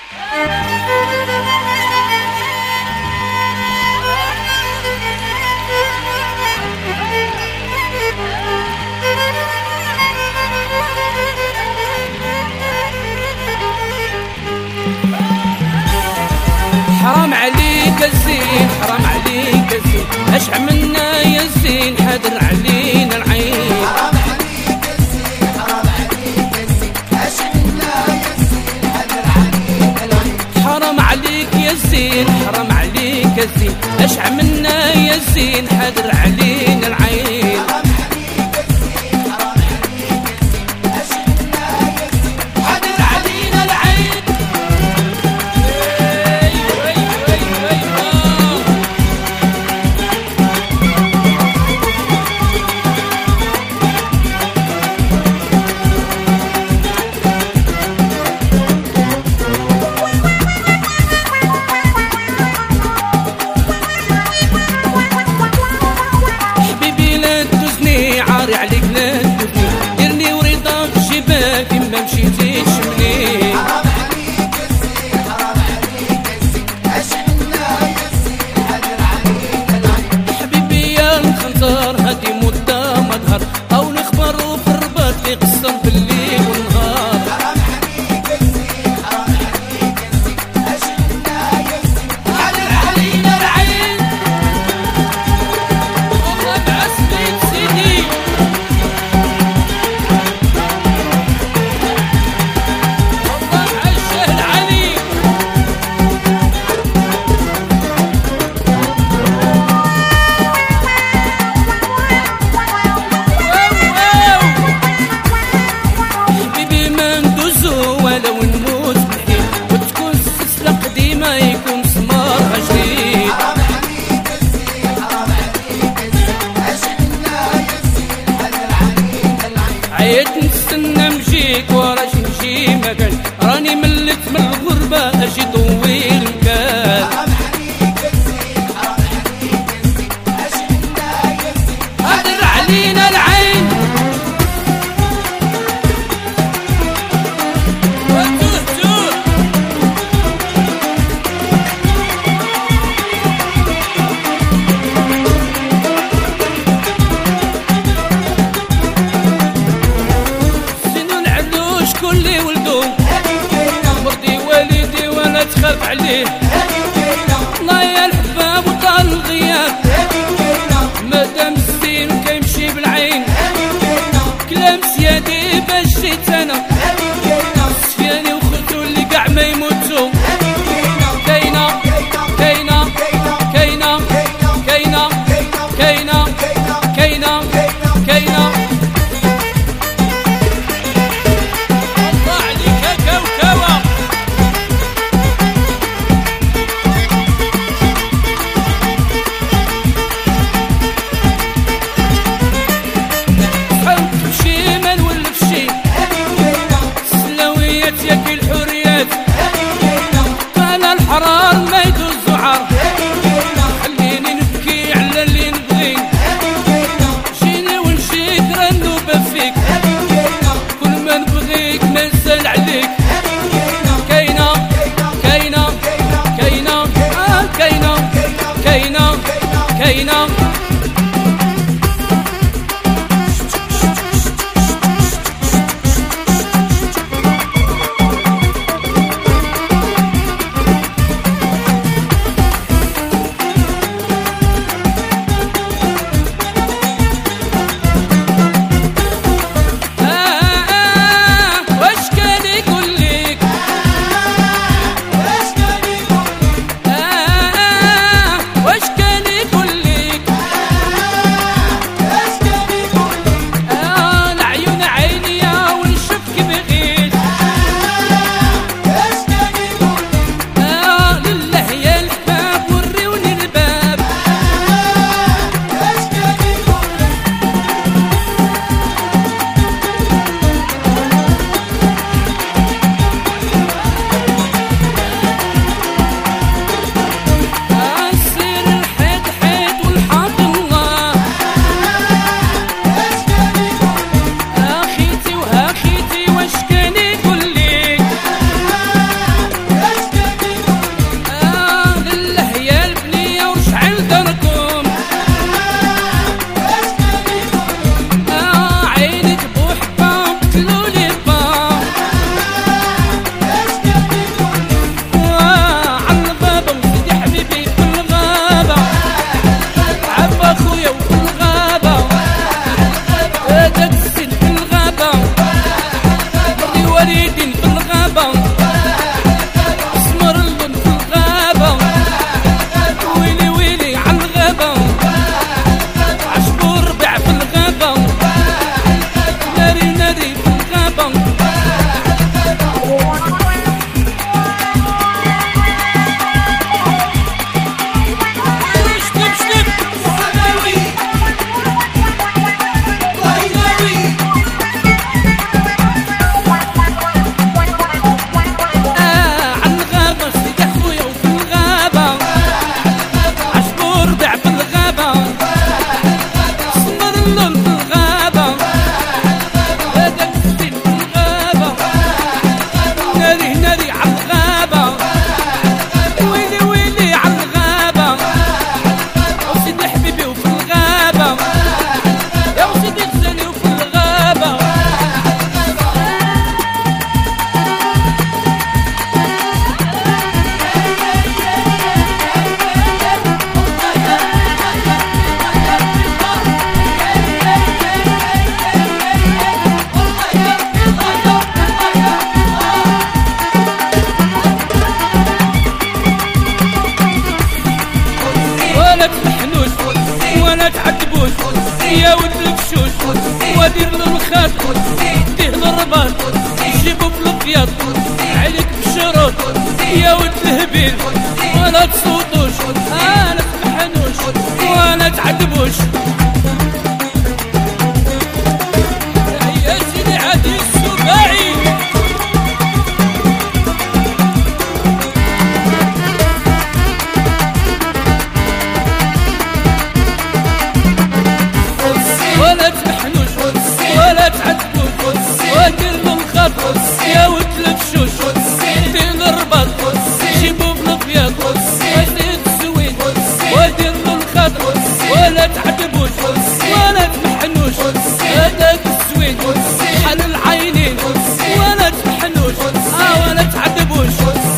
حرام عليك الزين حرام عليك الزين اش عملنا يا الزين حذر علينا العين حرام عليك الزين حرام عليك الزين اش عملنا يا الزين حذر علينا العين حرام عليك يا الزين حرام عليك الزين اش عملنا يا الزين حذر علينا العين عليك لا تدني ديرني ورضاك جباك ما مشيتيش منين حرام عليك الزين حرام عليك الزين اش عملنا يا الزين حذر علينا العين حبيبي يا الخنزر هادي مدة ما ظهر او نخبرو في الرباط اللي قصر بالليل والنهار حرام عليك الزين حرام عليك الزين اش عملنا يا الزين حذر علينا العين والله بعسلك سيدي عيت نستنى مجيك وراش نجي مكان راني ملت من الغربة اجي طويل مكان حرام عليك الزين حرام عليك الزين اش عملنا يا الزين حذر علينا العين كل ولدو مرضي والدي وانا تخاف عليه الله يا الحباب وطال الغياب مادام الزين كيمشي بالعين كلام سيادي باش جيت انا سفياني وخوتو اللي كاع ما يموتو كاينه كاينه كاينه كاينه كاينه كاينه كاينه ياكل الحريات قال الحرار ما يدوز زعر خليني نبكي على اللي نبغي جيني ونجيك رنوبة فيك كل ما نبغيك ما نسال عليك كاينة كاينة كاينة كاينة كاينة كاينة يا ود الهبيل ولا تصوتوش انا تمحنوش ولا تعذبوش يا سيدي عادي السباعي ولا تمحنوش ولا تعذبوش ودير بالخط يا ود البشوش دير الرباط جيبو بالابيض وزيد الزوين ودير بالخط ولا تعذبوش ولا تمحنوش هذاك الزوين بحال العينين ولا تمحنوش ولا تعذبوش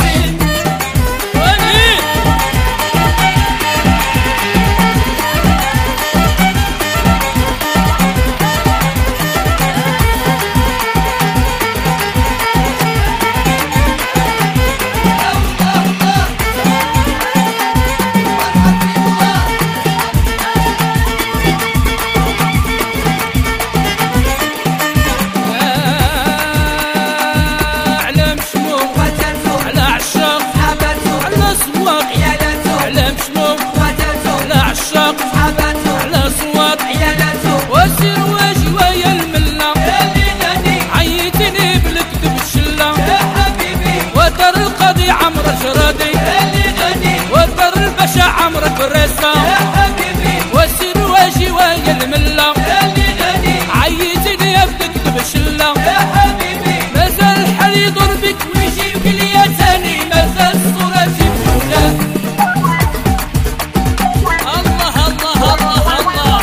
ودر الباشا عمرك بالرسا وسير واجي ويا الملا عيتني يبدك بشلا مازال الحال يدور بك ويجيبك ليا تاني مازال الصورة جيبونا الله الله الله الله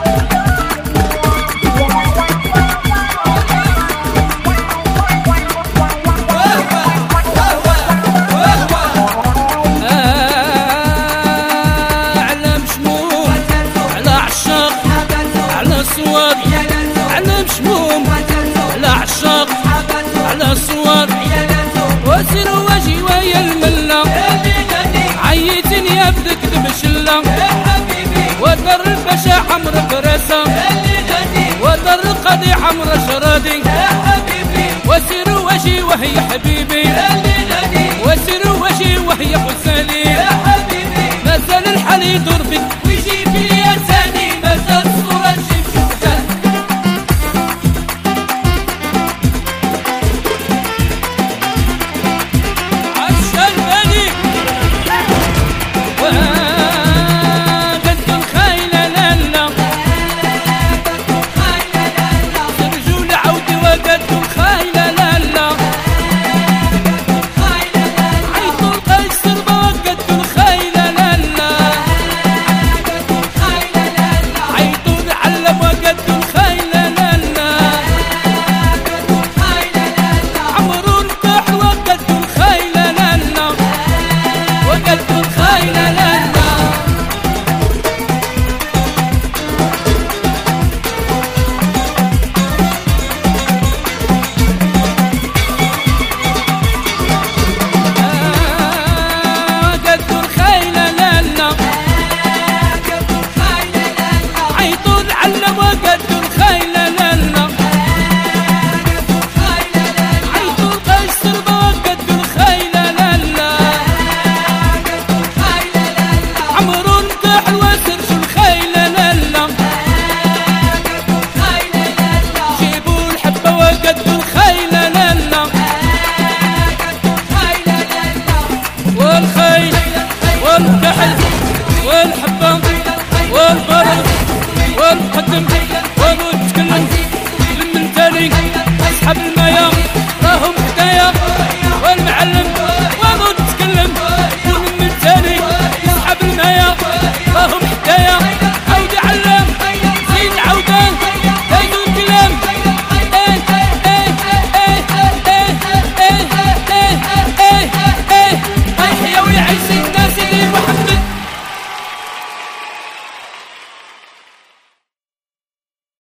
على مشموم على عشاق على صور وسير واجي ويا الملا عيتني يبدك بشلا ودر الباشا عمر براسا ودر القاضي عمر شرادي وسير واجي وهي حبيبي وسير واجي وهي حسالي مازال الحال يدور بك ويجي بيا ثاني مازال الصورة تجيب شفتها والمقدم والمتكلم من تاني أصحاب المايا راهم حدايا والمعلم والمتكلم